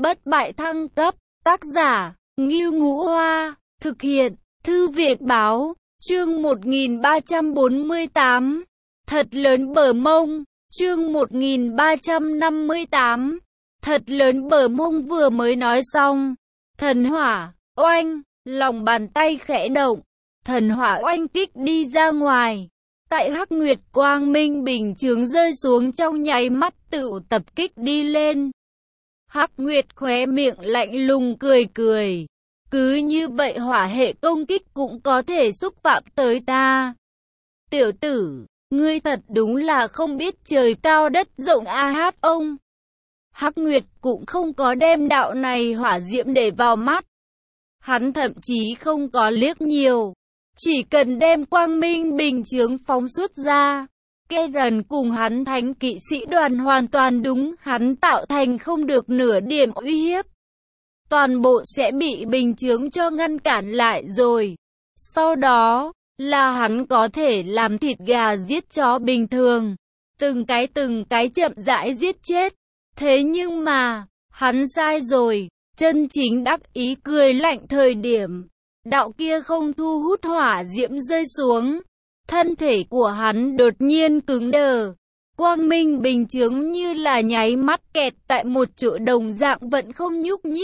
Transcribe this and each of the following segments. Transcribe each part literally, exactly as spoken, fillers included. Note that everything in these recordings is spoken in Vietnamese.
bất bại thăng cấp, tác giả, Ngưu Ngũ Hoa, thực hiện, Thư viện Báo, chương một nghìn ba trăm bốn mươi tám, thật lớn bờ mông, chương một nghìn ba trăm năm mươi tám, thật lớn bờ mông vừa mới nói xong, thần hỏa, oanh, lòng bàn tay khẽ động, thần hỏa oanh kích đi ra ngoài. Tại Hắc Nguyệt quang minh bình chướng rơi xuống trong nháy mắt tự tập kích đi lên. Hắc Nguyệt khóe miệng lạnh lùng cười cười. Cứ như vậy hỏa hệ công kích cũng có thể xúc phạm tới ta. Tiểu tử, ngươi thật đúng là không biết trời cao đất rộng a hát ông. Hắc Nguyệt cũng không có đem đạo này hỏa diễm để vào mắt. Hắn thậm chí không có liếc nhiều. Chỉ cần đem quang minh bình chướng phóng xuất ra, Karen cùng hắn thánh kỵ sĩ đoàn hoàn toàn đúng hắn tạo thành không được nửa điểm uy hiếp. Toàn bộ sẽ bị bình chướng cho ngăn cản lại rồi. Sau đó, là hắn có thể làm thịt gà giết chó bình thường. Từng cái từng cái chậm rãi giết chết. Thế nhưng mà, hắn sai rồi. Chân chính đắc ý cười lạnh thời điểm. Đạo kia không thu hút hỏa diễm rơi xuống. Thân thể của hắn đột nhiên cứng đờ. Quang minh bình chướng như là nháy mắt kẹt tại một chỗ đồng dạng vẫn không nhúc nhích.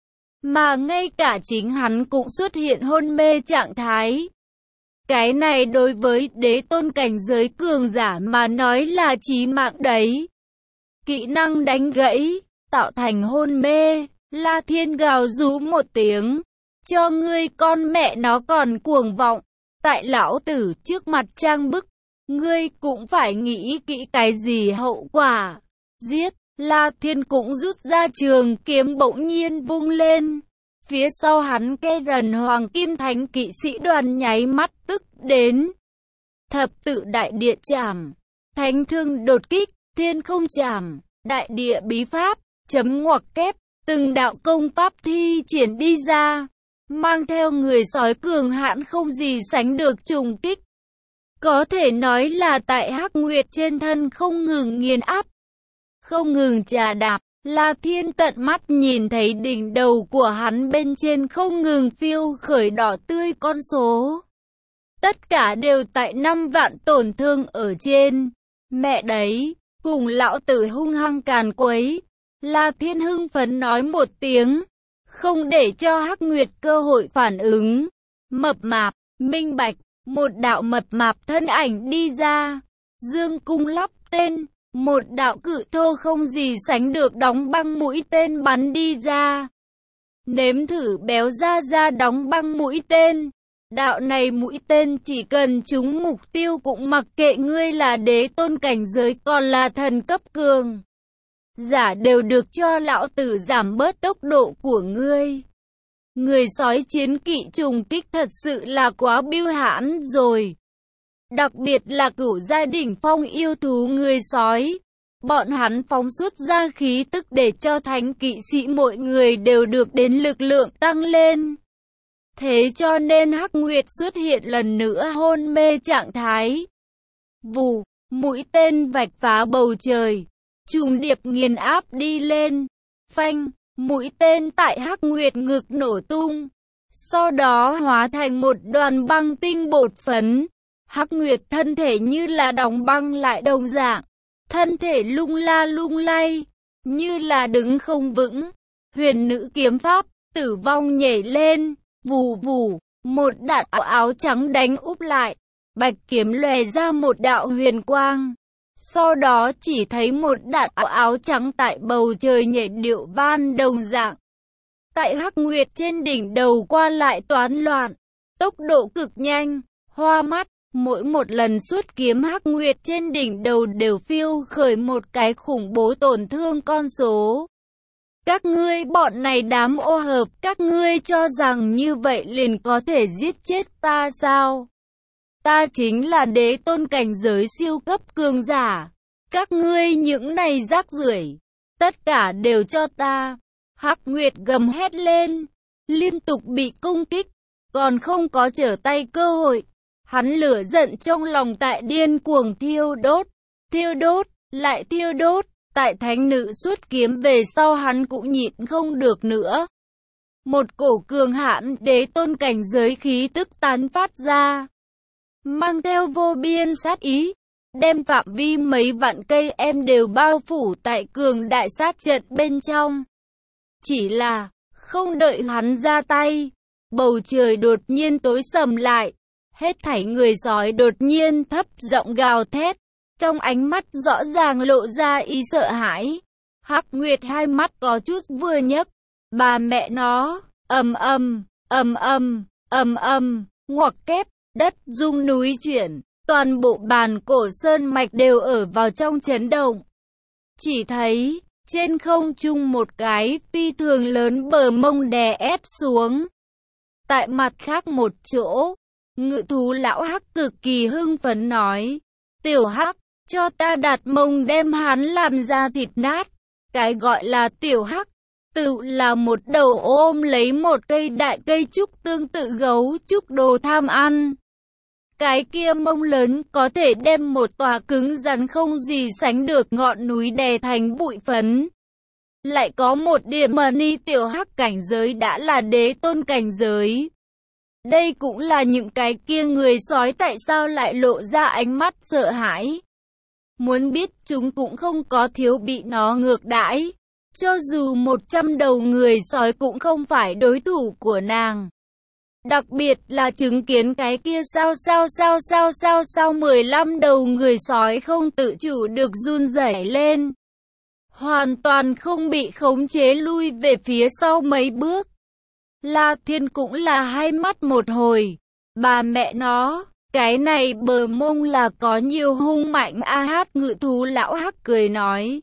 Mà ngay cả chính hắn cũng xuất hiện hôn mê trạng thái. Cái này đối với đế tôn cảnh giới cường giả mà nói là chí mạng đấy. Kỹ năng đánh gãy, tạo thành hôn mê, La Thiên gào rú một tiếng. Cho ngươi con mẹ nó còn cuồng vọng. Tại lão tử trước mặt trang bức. Ngươi cũng phải nghĩ kỹ cái gì hậu quả. Giết, La Thiên cũng rút ra trường kiếm bỗng nhiên vung lên. Phía sau hắn Karen Hoàng Kim Thánh kỵ sĩ đoàn nháy mắt tức đến. Thập tự đại địa trảm, thánh thương đột kích, thiên không trảm, đại địa bí pháp, chấm ngoặc kép, từng đạo công pháp thi triển đi ra. Mang theo người sói cường hãn không gì sánh được trùng kích. Có thể nói là tại Hắc Nguyệt trên thân không ngừng nghiền áp. Không ngừng trà đạp, La Thiên tận mắt nhìn thấy đỉnh đầu của hắn bên trên không ngừng phiêu khởi đỏ tươi con số. Tất cả đều tại năm vạn tổn thương ở trên. Mẹ đấy, cùng lão tử hung hăng càn quấy. La Thiên hưng phấn nói một tiếng. Không để cho Hắc Nguyệt cơ hội phản ứng. Mập mạp, minh bạch, một đạo mập mạp thân ảnh đi ra. Dương cung lắp tên, một đạo cự thô không gì sánh được đóng băng mũi tên bắn đi ra. Nếm thử béo ra ra đóng băng mũi tên. Đạo này mũi tên chỉ cần trúng mục tiêu cũng mặc kệ ngươi là đế tôn cảnh giới còn là thần cấp cường giả đều được cho lão tử giảm bớt tốc độ của ngươi. Người sói chiến kỵ trùng kích thật sự là quá biêu hãn rồi. Đặc biệt là cửu gia đỉnh phong yêu thú người sói. Bọn hắn phóng xuất ra khí tức để cho thánh kỵ sĩ mỗi người đều được đến lực lượng tăng lên. Thế cho nên Hắc Nguyệt xuất hiện lần nữa hôn mê trạng thái. Vù, mũi tên vạch phá bầu trời. Trùng điệp nghiền áp đi lên. Phanh, mũi tên tại Hắc Nguyệt ngực nổ tung. Sau đó hóa thành một đoàn băng tinh bột phấn. Hắc Nguyệt thân thể như là đóng băng lại đồng dạng. Thân thể lung la lung lay. Như là đứng không vững. Huyền nữ kiếm pháp, tử vong nhảy lên. Vù vù, một đạn áo, áo trắng đánh úp lại. Bạch kiếm lòe ra một đạo huyền quang. Sau đó chỉ thấy một đạn áo, áo trắng tại bầu trời nhảy điệu van đồng dạng. Tại Hắc Nguyệt trên đỉnh đầu qua lại toán loạn. Tốc độ cực nhanh, hoa mắt. Mỗi một lần xuất kiếm Hắc Nguyệt trên đỉnh đầu đều phiêu khởi một cái khủng bố tổn thương con số. Các ngươi bọn này đám ô hợp, các ngươi cho rằng như vậy liền có thể giết chết ta sao? Ta chính là đế tôn cảnh giới siêu cấp cường giả. Các ngươi những này rác rưởi, tất cả đều cho ta. Hắc Nguyệt gầm hét lên, liên tục bị công kích, còn không có trở tay cơ hội. Hắn lửa giận trong lòng tại điên cuồng thiêu đốt, thiêu đốt, lại thiêu đốt, Tại thánh nữ xuất kiếm về sau hắn cũng nhịn không được nữa. Một cổ cường hãn đế tôn cảnh giới khí tức tán phát ra, mang theo vô biên sát ý, đem phạm vi mấy vạn cây em đều bao phủ tại cường đại sát trận bên trong. Chỉ là, không đợi hắn ra tay, bầu trời đột nhiên tối sầm lại, hết thảy người sói đột nhiên thấp giọng gào thét, trong ánh mắt rõ ràng lộ ra ý sợ hãi. Hắc Nguyệt hai mắt có chút vừa nhấc, bà mẹ nó, ầm ầm, ầm ầm, ầm ầm, ngoặc kép, đất rung núi chuyển, toàn bộ bàn cổ sơn mạch đều ở vào trong chấn động. Chỉ thấy, trên không trung một cái phi thường lớn bờ mông đè ép xuống. Tại mặt khác một chỗ, ngự thú lão Hắc cực kỳ hưng phấn nói, tiểu Hắc, cho ta đặt mông đem hắn làm ra thịt nát. Cái gọi là tiểu Hắc, tự là một đầu ôm lấy một cây đại cây trúc tương tự gấu trúc đồ tham ăn. Cái kia mông lớn có thể đem một tòa cứng rắn không gì sánh được ngọn núi đè thành bụi phấn. Lại có một điểm mà ni tiểu Hắc cảnh giới đã là đế tôn cảnh giới. Đây cũng là những cái kia người sói tại sao lại lộ ra ánh mắt sợ hãi. Muốn biết chúng cũng không có thiếu bị nó ngược đãi. Cho dù một trăm đầu người sói cũng không phải đối thủ của nàng. Đặc biệt là chứng kiến cái kia sao sao sao sao sao sao mười lăm đầu người sói không tự chủ được run rẩy lên. Hoàn toàn không bị khống chế lui về phía sau mấy bước. La Thiên cũng là hai mắt một hồi. Bà mẹ nó, cái này bờ mông là có nhiều hung mạnh a hát ngự thú lão Hắc cười nói.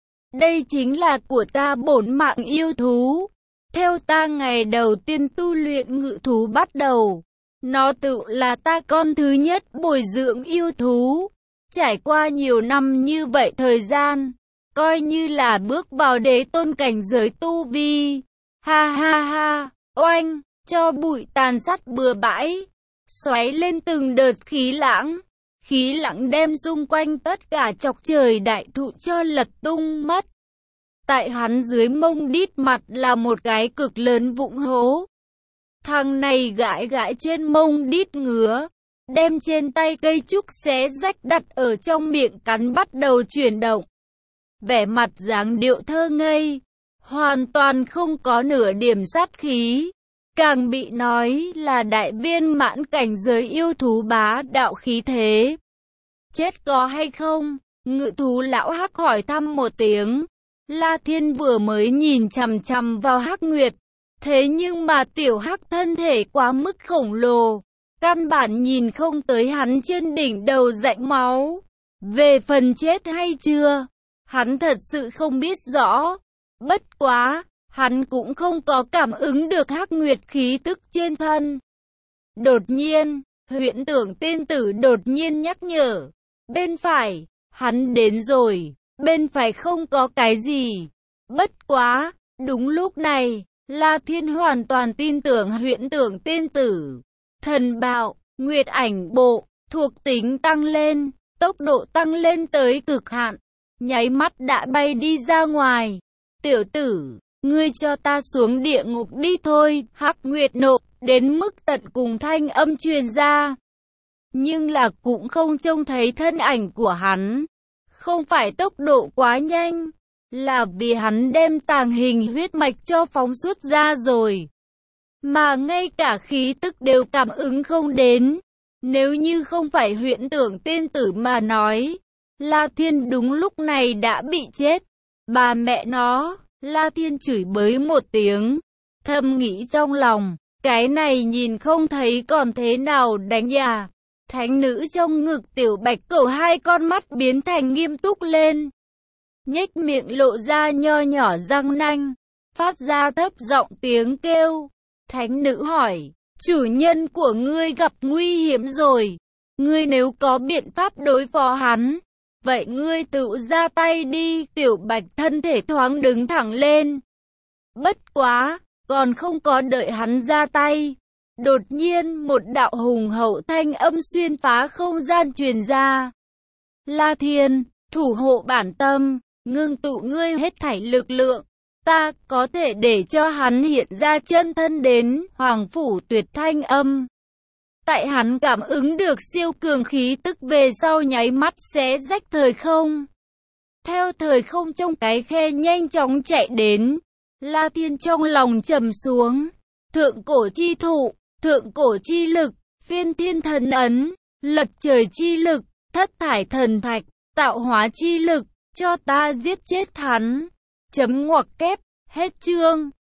Đây chính là của ta bổn mạng yêu thú. Theo ta ngày đầu tiên tu luyện ngự thú bắt đầu, nó tự là ta con thứ nhất bồi dưỡng yêu thú. Trải qua nhiều năm như vậy thời gian, coi như là bước vào đế tôn cảnh giới tu vi. Ha ha ha, oanh, cho bụi tàn sát bừa bãi, xoáy lên từng đợt khí lãng. Khí lãng đem xung quanh tất cả chọc trời đại thụ cho lật tung mất. Tại hắn dưới mông đít mặt là một cái cực lớn vũng hố. Thằng này gãi gãi trên mông đít ngứa, đem trên tay cây trúc xé rách đặt ở trong miệng cắn bắt đầu chuyển động. Vẻ mặt dáng điệu thơ ngây, hoàn toàn không có nửa điểm sát khí. Càng bị nói là đại viên mãn cảnh giới yêu thú bá đạo khí thế. Chết có hay không? Ngự thú lão Hắc hỏi thăm một tiếng. La Thiên vừa mới nhìn chằm chằm vào Hắc Nguyệt. Thế nhưng mà tiểu Hắc thân thể quá mức khổng lồ. Căn bản nhìn không tới hắn trên đỉnh đầu rãnh máu. Về phần chết hay chưa? Hắn thật sự không biết rõ. Bất quá, hắn cũng không có cảm ứng được Hắc Nguyệt khí tức trên thân. Đột nhiên, Huyễn Tưởng tiên tử đột nhiên nhắc nhở. Bên phải, hắn đến rồi. Bên phải không có cái gì. Bất quá, đúng lúc này, La Thiên hoàn toàn tin tưởng Huyễn Tưởng tiên tử. Thần bạo, Nguyệt ảnh bộ, thuộc tính tăng lên, tốc độ tăng lên tới cực hạn. Nháy mắt đã bay đi ra ngoài. Tiểu tử, ngươi cho ta xuống địa ngục đi thôi. Hắc Nguyệt nộ, đến mức tận cùng thanh âm truyền ra. Nhưng là cũng không trông thấy thân ảnh của hắn. Không phải tốc độ quá nhanh, là vì hắn đem tàng hình huyết mạch cho phóng xuất ra rồi. Mà ngay cả khí tức đều cảm ứng không đến. Nếu như không phải Huyễn Tưởng tiên tử mà nói, La Thiên đúng lúc này đã bị chết. Bà mẹ nó, La Thiên chửi bới một tiếng, thầm nghĩ trong lòng, cái này nhìn không thấy còn thế nào đánh à. Thánh nữ trong ngực tiểu bạch cẩu hai con mắt biến thành nghiêm túc lên. Nhếch miệng lộ ra nho nhỏ răng nanh, phát ra thấp giọng tiếng kêu. Thánh nữ hỏi, chủ nhân của ngươi gặp nguy hiểm rồi. Ngươi nếu có biện pháp đối phó hắn, vậy ngươi tự ra tay đi. Tiểu bạch thân thể thoáng đứng thẳng lên. Bất quá, còn không có đợi hắn ra tay. Đột nhiên một đạo hùng hậu thanh âm xuyên phá không gian truyền ra. La Thiên, thủ hộ bản tâm, ngưng tụ ngươi hết thảy lực lượng. Ta có thể để cho hắn hiện ra chân thân đến Hoàng Phủ Tuyệt thanh âm. Tại hắn cảm ứng được siêu cường khí tức về sau nháy mắt xé rách thời không. Theo thời không trong cái khe nhanh chóng chạy đến, La Thiên trong lòng trầm xuống. Thượng cổ chi thụ, thượng cổ chi lực, phiên thiên thần ấn, lật trời chi lực, thất thải thần thạch, tạo hóa chi lực, cho ta giết chết hắn. Chấm ngoặc kép, hết chương.